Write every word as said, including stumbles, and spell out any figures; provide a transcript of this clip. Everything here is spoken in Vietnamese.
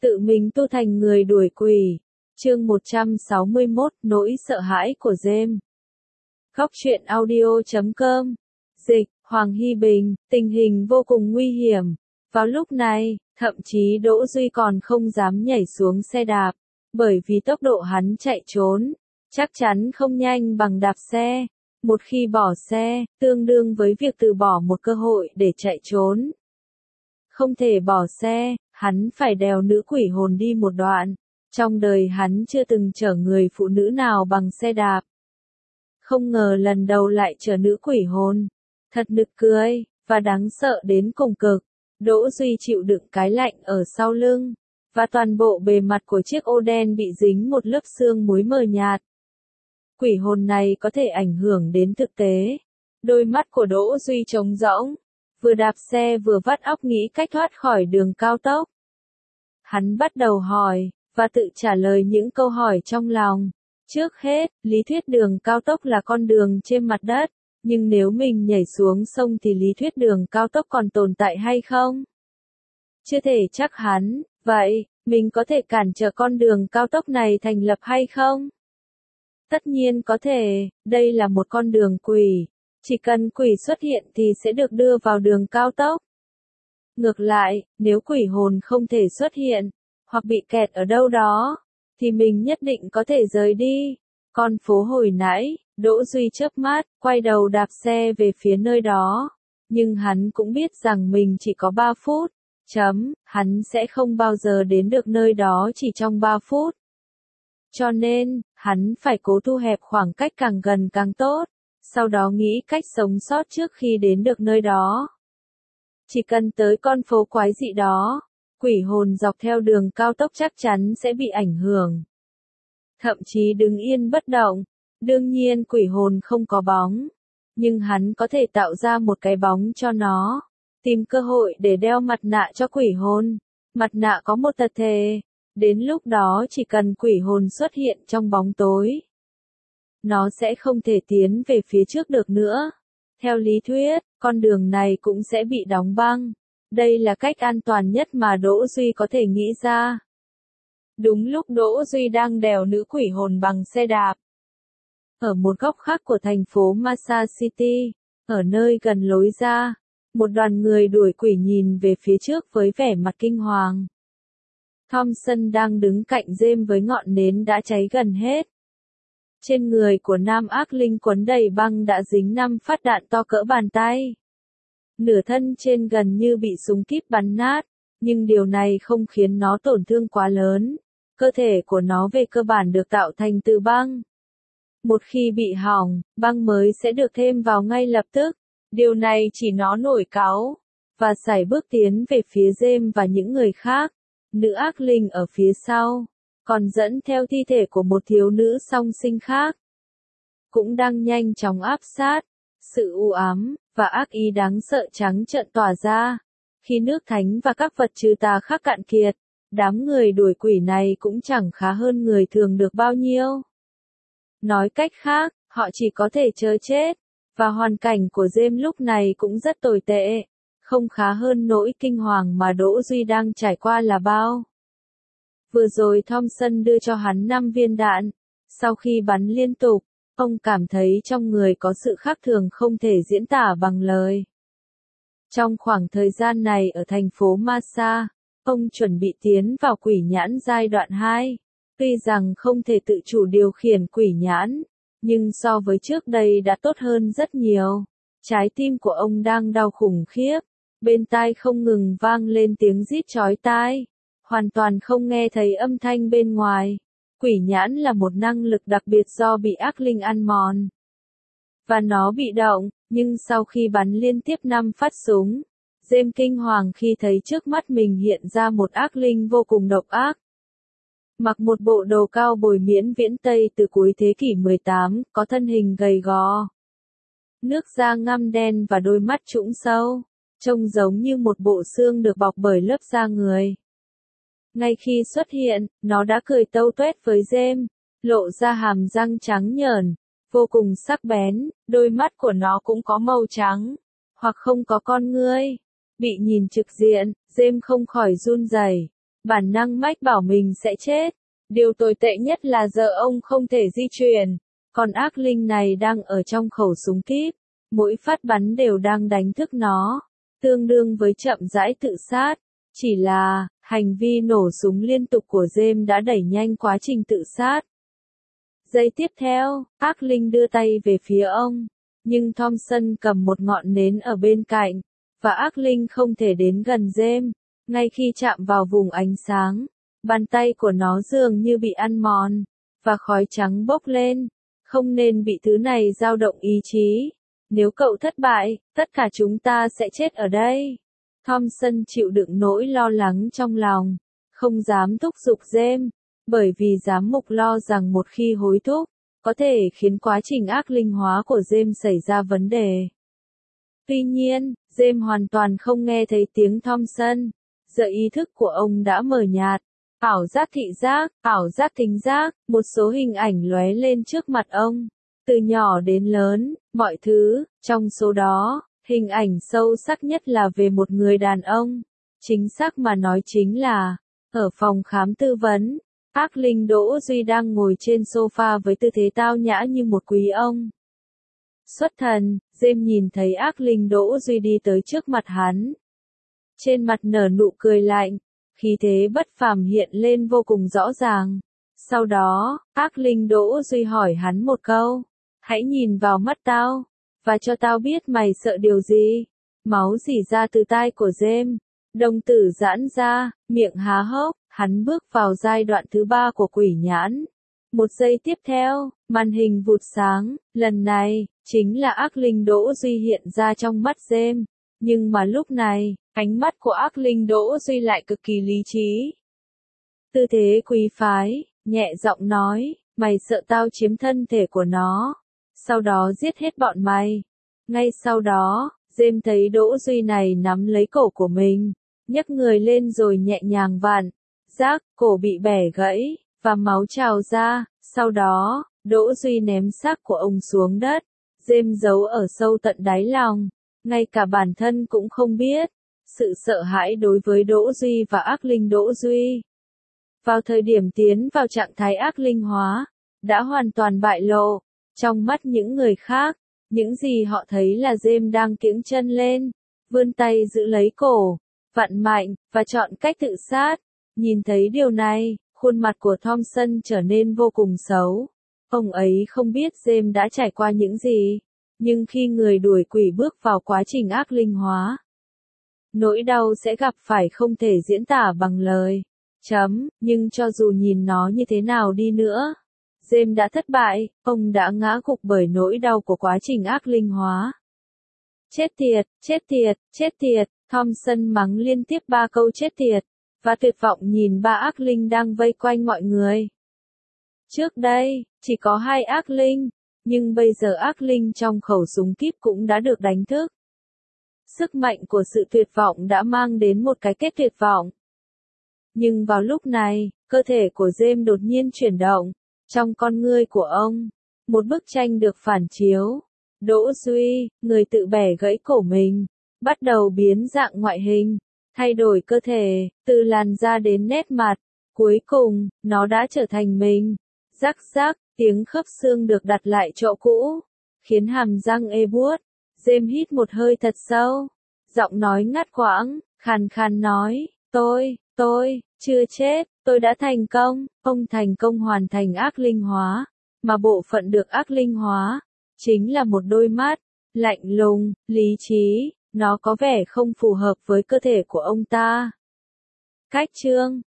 Tự mình tu thành người đuổi quỷ. Chương một trăm sáu mươi mốt, nỗi sợ hãi của James. Góc truyện audio chấm com. Dịch, Hoàng Hy Bình, tình hình vô cùng nguy hiểm. Vào lúc này, thậm chí Đỗ Duy còn không dám nhảy xuống xe đạp, bởi vì tốc độ hắn chạy trốn, chắc chắn không nhanh bằng đạp xe. Một khi bỏ xe, tương đương với việc từ bỏ một cơ hội để chạy trốn. Không thể bỏ xe, hắn phải đèo nữ quỷ hồn đi một đoạn. Trong đời hắn chưa từng chở người phụ nữ nào bằng xe đạp. Không ngờ lần đầu lại chở nữ quỷ hồn. Thật nực cười, và đáng sợ đến cùng cực. Đỗ Duy chịu đựng cái lạnh ở sau lưng, và toàn bộ bề mặt của chiếc ô đen bị dính một lớp sương muối mờ nhạt. Quỷ hồn này có thể ảnh hưởng đến thực tế. Đôi mắt của Đỗ Duy trống rỗng, vừa đạp xe vừa vắt óc nghĩ cách thoát khỏi đường cao tốc. Hắn bắt đầu hỏi, và tự trả lời những câu hỏi trong lòng. Trước hết, lý thuyết đường cao tốc là con đường trên mặt đất, nhưng nếu mình nhảy xuống sông thì lý thuyết đường cao tốc còn tồn tại hay không? Chưa thể chắc hắn, vậy, mình có thể cản trở con đường cao tốc này thành lập hay không? Tất nhiên có thể, đây là một con đường quỷ, chỉ cần quỷ xuất hiện thì sẽ được đưa vào đường cao tốc. Ngược lại, nếu quỷ hồn không thể xuất hiện, hoặc bị kẹt ở đâu đó, thì mình nhất định có thể rời đi. Con phố hồi nãy, Đỗ Duy chớp mắt, quay đầu đạp xe về phía nơi đó. Nhưng hắn cũng biết rằng mình chỉ có ba phút. Chấm, hắn sẽ không bao giờ đến được nơi đó chỉ trong ba phút. Cho nên, hắn phải cố thu hẹp khoảng cách càng gần càng tốt. Sau đó nghĩ cách sống sót trước khi đến được nơi đó. Chỉ cần tới con phố quái dị đó, quỷ hồn dọc theo đường cao tốc chắc chắn sẽ bị ảnh hưởng. Thậm chí đứng yên bất động. Đương nhiên quỷ hồn không có bóng, nhưng hắn có thể tạo ra một cái bóng cho nó. Tìm cơ hội để đeo mặt nạ cho quỷ hồn. Mặt nạ có một tật thề. Đến lúc đó chỉ cần quỷ hồn xuất hiện trong bóng tối, nó sẽ không thể tiến về phía trước được nữa. Theo lý thuyết, con đường này cũng sẽ bị đóng băng. Đây là cách an toàn nhất mà Đỗ Duy có thể nghĩ ra. Đúng lúc Đỗ Duy đang đèo nữ quỷ hồn bằng xe đạp. Ở một góc khác của thành phố Massa City, ở nơi gần lối ra, một đoàn người đuổi quỷ nhìn về phía trước với vẻ mặt kinh hoàng. Thompson đang đứng cạnh James với ngọn nến đã cháy gần hết. Trên người của nam ác linh quấn đầy băng đã dính năm phát đạn to cỡ bàn tay. Nửa thân trên gần như bị súng kíp bắn nát, nhưng điều này không khiến nó tổn thương quá lớn. Cơ thể của nó về cơ bản được tạo thành từ băng. Một khi bị hỏng, băng mới sẽ được thêm vào ngay lập tức. Điều này chỉ nó nổi cáu, và sải bước tiến về phía James và những người khác. Nữ ác linh ở phía sau, còn dẫn theo thi thể của một thiếu nữ song sinh khác. Cũng đang nhanh chóng áp sát. Sự u ám, và ác ý đáng sợ trắng trợn tỏa ra. Khi nước thánh và các vật trừ tà khác cạn kiệt, đám người đuổi quỷ này cũng chẳng khá hơn người thường được bao nhiêu. Nói cách khác, họ chỉ có thể chờ chết, và hoàn cảnh của James lúc này cũng rất tồi tệ, không khá hơn nỗi kinh hoàng mà Đỗ Duy đang trải qua là bao. Vừa rồi Thompson đưa cho hắn năm viên đạn, sau khi bắn liên tục, ông cảm thấy trong người có sự khác thường không thể diễn tả bằng lời. Trong khoảng thời gian này ở thành phố Massa, ông chuẩn bị tiến vào quỷ nhãn giai đoạn hai. Tuy rằng không thể tự chủ điều khiển quỷ nhãn, nhưng so với trước đây đã tốt hơn rất nhiều. Trái tim của ông đang đau khủng khiếp, bên tai không ngừng vang lên tiếng rít chói tai, hoàn toàn không nghe thấy âm thanh bên ngoài. Quỷ nhãn là một năng lực đặc biệt do bị ác linh ăn mòn. Và nó bị động, nhưng sau khi bắn liên tiếp năm phát súng, James kinh hoàng khi thấy trước mắt mình hiện ra một ác linh vô cùng độc ác. Mặc một bộ đồ cao bồi miễn viễn Tây từ cuối thế kỷ mười tám, có thân hình gầy gò. Nước da ngăm đen và đôi mắt trũng sâu, trông giống như một bộ xương được bọc bởi lớp da người. Ngay khi xuất hiện, nó đã cười tâu tuét với James, lộ ra hàm răng trắng nhởn, vô cùng sắc bén, đôi mắt của nó cũng có màu trắng, hoặc không có con ngươi. Bị nhìn trực diện, James không khỏi run rẩy. bản năng mách bảo mình sẽ chết. Điều tồi tệ nhất là giờ ông không thể di chuyển, còn ác linh này đang ở trong khẩu súng kíp, mỗi phát bắn đều đang đánh thức nó, tương đương với chậm rãi tự sát. Chỉ là, hành vi nổ súng liên tục của James đã đẩy nhanh quá trình tự sát. Giây tiếp theo, ác linh đưa tay về phía ông, nhưng Thompson cầm một ngọn nến ở bên cạnh, và ác linh không thể đến gần James. Ngay khi chạm vào vùng ánh sáng, bàn tay của nó dường như bị ăn mòn, và khói trắng bốc lên. Không nên bị thứ này dao động ý chí. Nếu cậu thất bại, tất cả chúng ta sẽ chết ở đây. Thompson chịu đựng nỗi lo lắng trong lòng, không dám thúc giục James, bởi vì giám mục lo rằng một khi hối thúc, có thể khiến quá trình ác linh hóa của James xảy ra vấn đề. Tuy nhiên, James hoàn toàn không nghe thấy tiếng Thompson. Giờ ý thức của ông đã mờ nhạt. Ảo giác thị giác, ảo giác thính giác, một số hình ảnh lóe lên trước mặt ông. Từ nhỏ đến lớn, mọi thứ, trong số đó, hình ảnh sâu sắc nhất là về một người đàn ông. Chính xác mà nói chính là, ở phòng khám tư vấn, ác linh Đỗ Duy đang ngồi trên sofa với tư thế tao nhã như một quý ông. Xuất thần, James nhìn thấy ác linh Đỗ Duy đi tới trước mặt hắn. Trên mặt nở nụ cười lạnh, khí thế bất phàm hiện lên vô cùng rõ ràng. Sau đó, ác linh Đỗ Duy hỏi hắn một câu. Hãy nhìn vào mắt tao, và cho tao biết mày sợ điều gì. Máu rỉ ra từ tai của James, đồng tử giãn ra, miệng há hốc, hắn bước vào giai đoạn thứ ba của quỷ nhãn. Một giây tiếp theo, màn hình vụt sáng, lần này, chính là ác linh Đỗ Duy hiện ra trong mắt James. Nhưng mà lúc này, ánh mắt của ác linh Đỗ Duy lại cực kỳ lý trí. Tư thế quý phái, nhẹ giọng nói, mày sợ tao chiếm thân thể của nó, sau đó giết hết bọn mày. Ngay sau đó, James thấy Đỗ Duy này nắm lấy cổ của mình, nhấc người lên rồi nhẹ nhàng vặn, rác, cổ bị bẻ gãy, và máu trào ra. Sau đó, Đỗ Duy ném xác của ông xuống đất. James giấu ở sâu tận đáy lòng, ngay cả bản thân cũng không biết, sự sợ hãi đối với Đỗ Duy và ác linh Đỗ Duy. Vào thời điểm tiến vào trạng thái ác linh hóa, đã hoàn toàn bại lộ. Trong mắt những người khác, những gì họ thấy là James đang kiễng chân lên, vươn tay giữ lấy cổ, vặn mạnh, và chọn cách tự sát. Nhìn thấy điều này, khuôn mặt của Thompson trở nên vô cùng xấu. Ông ấy không biết James đã trải qua những gì, nhưng khi người đuổi quỷ bước vào quá trình ác linh hóa, nỗi đau sẽ gặp phải không thể diễn tả bằng lời. Chấm, nhưng cho dù nhìn nó như thế nào đi nữa, James đã thất bại, ông đã ngã gục bởi nỗi đau của quá trình ác linh hóa. Chết tiệt, chết tiệt, chết tiệt, Thompson mắng liên tiếp ba câu chết tiệt, và tuyệt vọng nhìn ba ác linh đang vây quanh mọi người. Trước đây, chỉ có hai ác linh, nhưng bây giờ ác linh trong khẩu súng kíp cũng đã được đánh thức. Sức mạnh của sự tuyệt vọng đã mang đến một cái kết tuyệt vọng. Nhưng vào lúc này, cơ thể của James đột nhiên chuyển động. Trong con ngươi của ông, một bức tranh được phản chiếu. Đỗ Duy, người tự bẻ gãy cổ mình, bắt đầu biến dạng ngoại hình, thay đổi cơ thể, từ làn da đến nét mặt. Cuối cùng, nó đã trở thành mình. Rắc rắc, tiếng khớp xương được đặt lại chỗ cũ, khiến hàm răng ê buốt. James hít một hơi thật sâu, giọng nói ngắt quãng, khàn khàn nói, tôi, tôi, chưa chết, tôi đã thành công. Ông thành công hoàn thành ác linh hóa, mà bộ phận được ác linh hóa, chính là một đôi mắt, lạnh lùng, lý trí, nó có vẻ không phù hợp với cơ thể của ông ta. Cách chương